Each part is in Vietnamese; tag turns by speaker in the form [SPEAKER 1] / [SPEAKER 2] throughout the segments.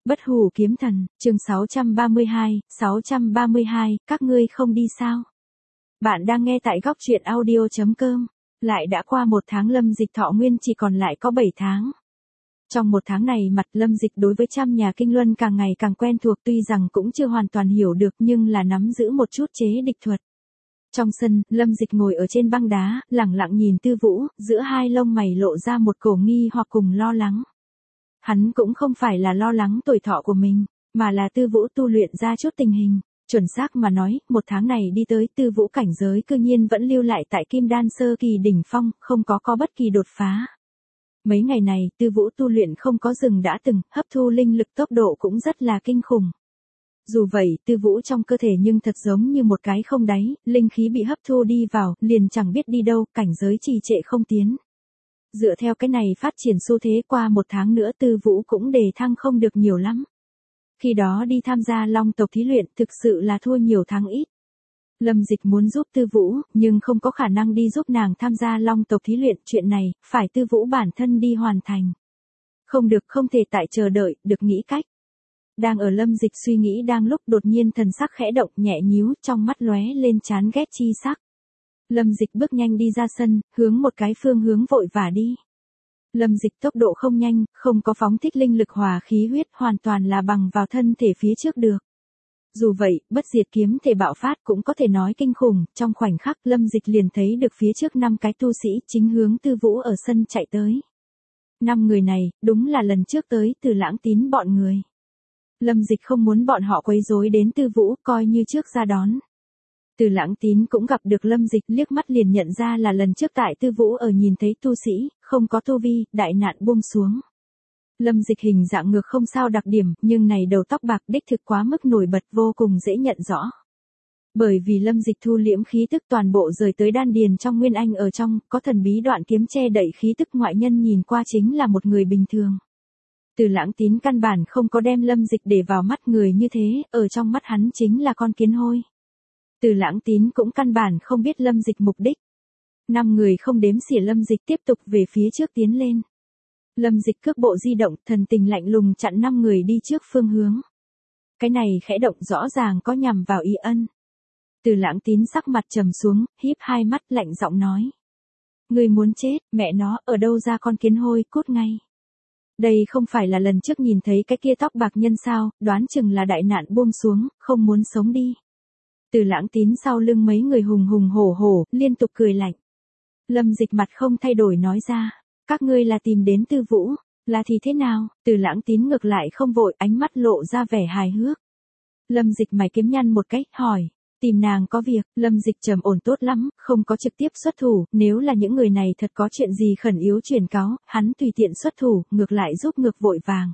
[SPEAKER 1] Bất hủ kiếm thần, chương 632, các ngươi không đi sao? Bạn đang nghe tại góc truyện audio.com. Lại đã qua 1 tháng Lâm Dịch thọ nguyên chỉ còn lại có 7 tháng. Trong 1 tháng này mặt Lâm Dịch đối với trăm nhà kinh luân càng ngày càng quen thuộc, tuy rằng cũng chưa hoàn toàn hiểu được nhưng là nắm giữ một chút chế địch thuật. Trong sân, Lâm Dịch ngồi ở trên băng đá, lẳng lặng nhìn Tư Vũ, giữa hai lông mày lộ ra một cổ nghi hoặc cùng lo lắng. Hắn cũng không phải là lo lắng tuổi thọ của mình, mà là Tư Vũ tu luyện ra chút tình hình. Chuẩn xác mà nói, 1 tháng này đi tới Tư Vũ cảnh giới cư nhiên vẫn lưu lại tại Kim Đan sơ kỳ đỉnh phong, không có bất kỳ đột phá. Mấy ngày này, Tư Vũ tu luyện không có dừng đã từng, hấp thu linh lực tốc độ cũng rất là kinh khủng. Dù vậy, Tư Vũ trong cơ thể nhưng thật giống như một cái không đáy, linh khí bị hấp thu đi vào, liền chẳng biết đi đâu, cảnh giới trì trệ không tiến. Dựa theo cái này phát triển xu thế qua 1 tháng nữa Tư Vũ cũng đề thăng không được nhiều lắm. Khi đó đi tham gia Long tộc thí luyện thực sự là thua nhiều thắng ít. Lâm Dịch muốn giúp Tư Vũ, nhưng không có khả năng đi giúp nàng tham gia Long tộc thí luyện, chuyện này, phải Tư Vũ bản thân đi hoàn thành. Không được, không thể tại chờ đợi, được nghĩ cách. Đang ở Lâm Dịch suy nghĩ đang lúc đột nhiên thần sắc khẽ động nhẹ nhíu, trong mắt lóe lên chán ghét chi sắc. Lâm Dịch bước nhanh đi ra sân, hướng một cái phương hướng vội vã đi. Lâm Dịch tốc độ không nhanh, không có phóng thích linh lực hòa khí huyết, hoàn toàn là bằng vào thân thể phía trước được. Dù vậy, bất diệt kiếm thể bạo phát cũng có thể nói kinh khủng, trong khoảnh khắc Lâm Dịch liền thấy được phía trước 5 cái tu sĩ chính hướng Tư Vũ ở sân chạy tới. 5 người này, đúng là lần trước tới Từ Lãng Tín bọn người. Lâm Dịch không muốn bọn họ quấy rối đến Tư Vũ, coi như trước ra đón. Từ Lãng Tín cũng gặp được Lâm Dịch, liếc mắt liền nhận ra là lần trước tại Tư Vũ ở nhìn thấy tu sĩ, không có tu vi, đại nạn buông xuống. Lâm Dịch hình dạng ngược không sao đặc điểm, nhưng này đầu tóc bạc đích thực quá mức nổi bật, vô cùng dễ nhận rõ. Bởi vì Lâm Dịch thu liễm khí tức toàn bộ rời tới đan điền trong nguyên anh ở trong, có thần bí đoạn kiếm che đậy khí tức, ngoại nhân nhìn qua chính là một người bình thường. Từ Lãng Tín căn bản không có đem Lâm Dịch để vào mắt người như thế, ở trong mắt hắn chính là con kiến hôi. Từ Lãng Tín cũng căn bản không biết Lâm Dịch mục đích. 5 người không đếm xỉa Lâm Dịch tiếp tục về phía trước tiến lên. Lâm Dịch cước bộ di động, thần tình lạnh lùng chặn 5 người đi trước phương hướng. Cái này khẽ động rõ ràng có nhằm vào ý ân. Từ Lãng Tín sắc mặt trầm xuống, híp hai mắt lạnh giọng nói. Người muốn chết, mẹ nó, ở đâu ra con kiến hôi, cút ngay. Đây không phải là lần trước nhìn thấy cái kia tóc bạc nhân sao, đoán chừng là đại nạn buông xuống, không muốn sống đi. Từ Lãng Tín sau lưng mấy người hùng hùng hổ hổ, liên tục cười lạnh. Lâm Dịch mặt không thay đổi nói ra, các ngươi là tìm đến Tư Vũ, là thì thế nào? Từ Lãng Tín ngược lại không vội, ánh mắt lộ ra vẻ hài hước. Lâm Dịch mày kiếm nhăn một cách, hỏi, tìm nàng có việc. Lâm Dịch trầm ổn tốt lắm, không có trực tiếp xuất thủ, nếu là những người này thật có chuyện gì khẩn yếu truyền cáo, hắn tùy tiện xuất thủ, ngược lại giúp ngược vội vàng.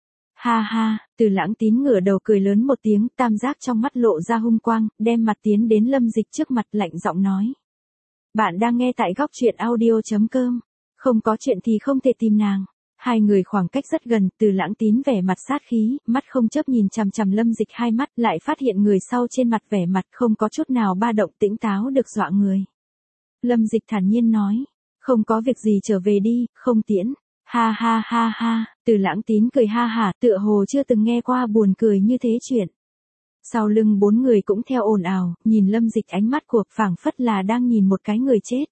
[SPEAKER 1] Ha ha, Từ Lãng Tín ngửa đầu cười lớn một tiếng, tam giác trong mắt lộ ra hung quang, đem mặt tiến đến Lâm Dịch trước mặt, lạnh giọng nói. Bạn đang nghe tại góc truyện audio.com. Không có chuyện thì không thể tìm nàng. Hai người khoảng cách rất gần, Từ Lãng Tín vẻ mặt sát khí, mắt không chớp nhìn chằm chằm Lâm Dịch hai mắt, lại phát hiện người sau trên mặt vẻ mặt không có chút nào ba động, tĩnh táo được dọa người. Lâm Dịch thản nhiên nói, không có việc gì, trở về đi, không tiễn. Ha ha ha ha, Từ Lãng Tín cười ha hả, tựa hồ chưa từng nghe qua buồn cười như thế chuyện. Sau lưng 4 người cũng theo ồn ào, nhìn Lâm Dịch ánh mắt của phảng phất là đang nhìn một cái người chết.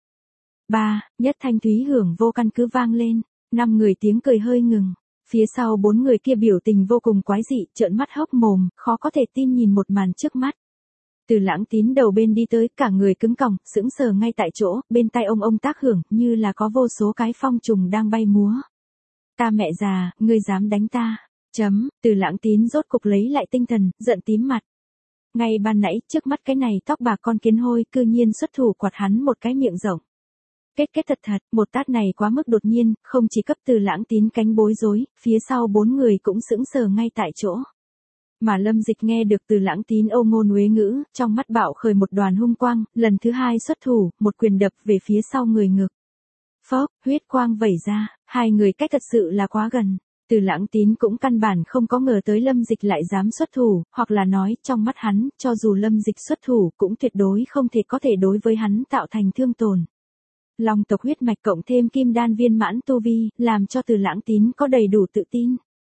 [SPEAKER 1] Nhất thanh thúy hưởng vô căn cứ vang lên, 5 người tiếng cười hơi ngừng. Phía sau 4 người kia biểu tình vô cùng quái dị, trợn mắt hốc mồm, khó có thể tin nhìn một màn trước mắt. Từ Lãng Tín đầu bên đi tới, cả người cứng còng, sững sờ ngay tại chỗ, bên tai ông tác hưởng, như là có vô số cái phong trùng đang bay múa. Ta mẹ già, ngươi dám đánh ta. Từ Lãng Tín rốt cục lấy lại tinh thần, giận tím mặt. Ngay ban nãy, trước mắt cái này tóc bạc con kiến hôi, cư nhiên xuất thủ quạt hắn một cái miệng rộng. Kết thật, một tát này quá mức đột nhiên, không chỉ cấp Từ Lãng Tín cánh bối rối, phía sau 4 người cũng sững sờ ngay tại chỗ. Mà Lâm Dịch nghe được Từ Lãng Tín âu ngôn uế ngữ, trong mắt bạo khởi một đoàn hung quang, lần thứ 2 xuất thủ, một quyền đập về phía sau người ngực. Phốc, huyết quang vẩy ra, hai người cách thật sự là quá gần. Từ Lãng Tín cũng căn bản không có ngờ tới Lâm Dịch lại dám xuất thủ, hoặc là nói, trong mắt hắn, cho dù Lâm Dịch xuất thủ cũng tuyệt đối không thể có thể đối với hắn tạo thành thương tổn. Long tộc huyết mạch cộng thêm kim đan viên mãn tu vi, làm cho Từ Lãng Tín có đầy đủ tự tin.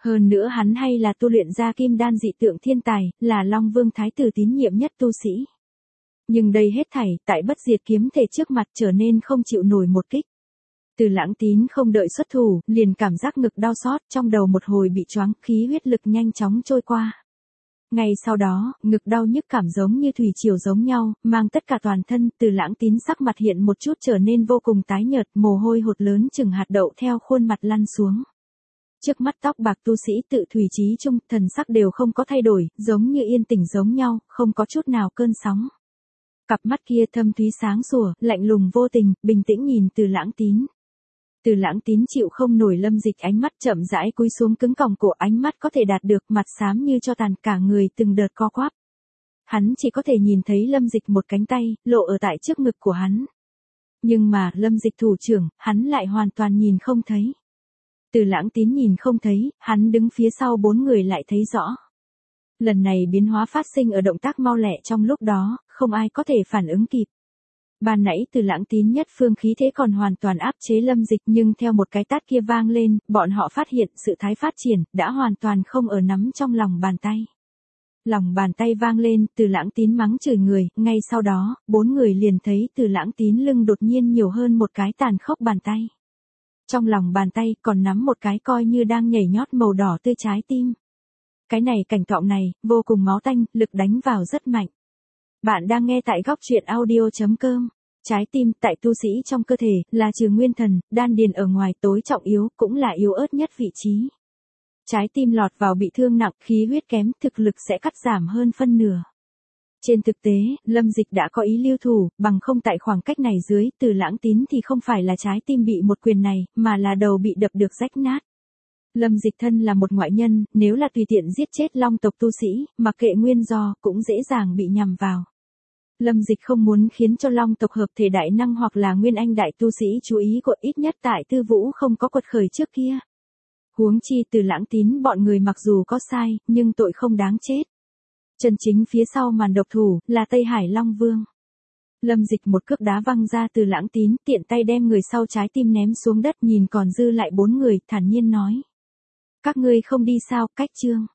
[SPEAKER 1] Hơn nữa hắn hay là tu luyện ra kim đan dị tượng thiên tài, là Long Vương Thái tử tín nhiệm nhất tu sĩ. Nhưng đây hết thảy, tại bất diệt kiếm thể trước mặt trở nên không chịu nổi một kích. Từ Lãng Tín không đợi xuất thủ, liền cảm giác ngực đau xót, trong đầu một hồi bị choáng, khí huyết lực nhanh chóng trôi qua. Ngay sau đó, ngực đau nhức cảm giống như thủy triều giống nhau, mang tất cả toàn thân, Từ Lãng Tín sắc mặt hiện một chút trở nên vô cùng tái nhợt, mồ hôi hột lớn chừng hạt đậu theo khuôn mặt lăn xuống. Trước mắt tóc bạc tu sĩ Tự Thủy Chí Trung, thần sắc đều không có thay đổi, giống như yên tĩnh giống nhau, không có chút nào cơn sóng. Cặp mắt kia thâm thúy sáng sủa, lạnh lùng vô tình, bình tĩnh nhìn Từ Lãng Tín. Từ Lãng Tín chịu không nổi Lâm Dịch ánh mắt chậm rãi cúi xuống cứng còng cổ, ánh mắt có thể đạt được, mặt xám như cho tàn, cả người từng đợt co quắp. Hắn chỉ có thể nhìn thấy Lâm Dịch một cánh tay, lộ ở tại trước ngực của hắn. Nhưng mà, Lâm Dịch thủ trưởng, hắn lại hoàn toàn nhìn không thấy. Từ Lãng Tín nhìn không thấy, hắn đứng phía sau bốn người lại thấy rõ. Lần này biến hóa phát sinh ở động tác mau lẹ trong lúc đó, không ai có thể phản ứng kịp. Ban nãy Từ Lãng Tín nhất phương khí thế còn hoàn toàn áp chế Lâm Dịch, nhưng theo một cái tát kia vang lên, bọn họ phát hiện sự thái phát triển, đã hoàn toàn không ở nắm trong lòng bàn tay. Lòng bàn tay vang lên, Từ Lãng Tín mắng chửi người, ngay sau đó, bốn người liền thấy Từ Lãng Tín lưng đột nhiên nhiều hơn một cái tàn khốc bàn tay. Trong lòng bàn tay còn nắm một cái coi như đang nhảy nhót màu đỏ tươi trái tim. Cái này cảnh tượng này, vô cùng máu tanh, lực đánh vào rất mạnh. Bạn đang nghe tại góc truyện audio.com. Trái tim, tại tu sĩ trong cơ thể, là trừ nguyên thần, đan điền ở ngoài tối trọng yếu, cũng là yếu ớt nhất vị trí. Trái tim lọt vào bị thương nặng, khí huyết kém, thực lực sẽ cắt giảm hơn phân nửa. Trên thực tế, Lâm Dịch đã có ý lưu thủ, bằng không tại khoảng cách này dưới, Từ Lãng Tín thì không phải là trái tim bị một quyền này, mà là đầu bị đập được rách nát. Lâm Dịch thân là một ngoại nhân, nếu là tùy tiện giết chết Long tộc tu sĩ, mặc kệ nguyên do, cũng dễ dàng bị nhằm vào. Lâm Dịch không muốn khiến cho Long tộc hợp thể đại năng hoặc là nguyên anh đại tu sĩ chú ý của, ít nhất tại Tư Vũ không có quật khởi trước kia. Huống chi Từ Lãng Tín bọn người mặc dù có sai, nhưng tội không đáng chết. Chân chính phía sau màn độc thủ, là Tây Hải Long Vương. Lâm Dịch một cước đá văng ra Từ Lãng Tín, tiện tay đem người sau trái tim ném xuống đất, nhìn còn dư lại bốn người, thản nhiên nói. Các ngươi không đi sao, cách chương.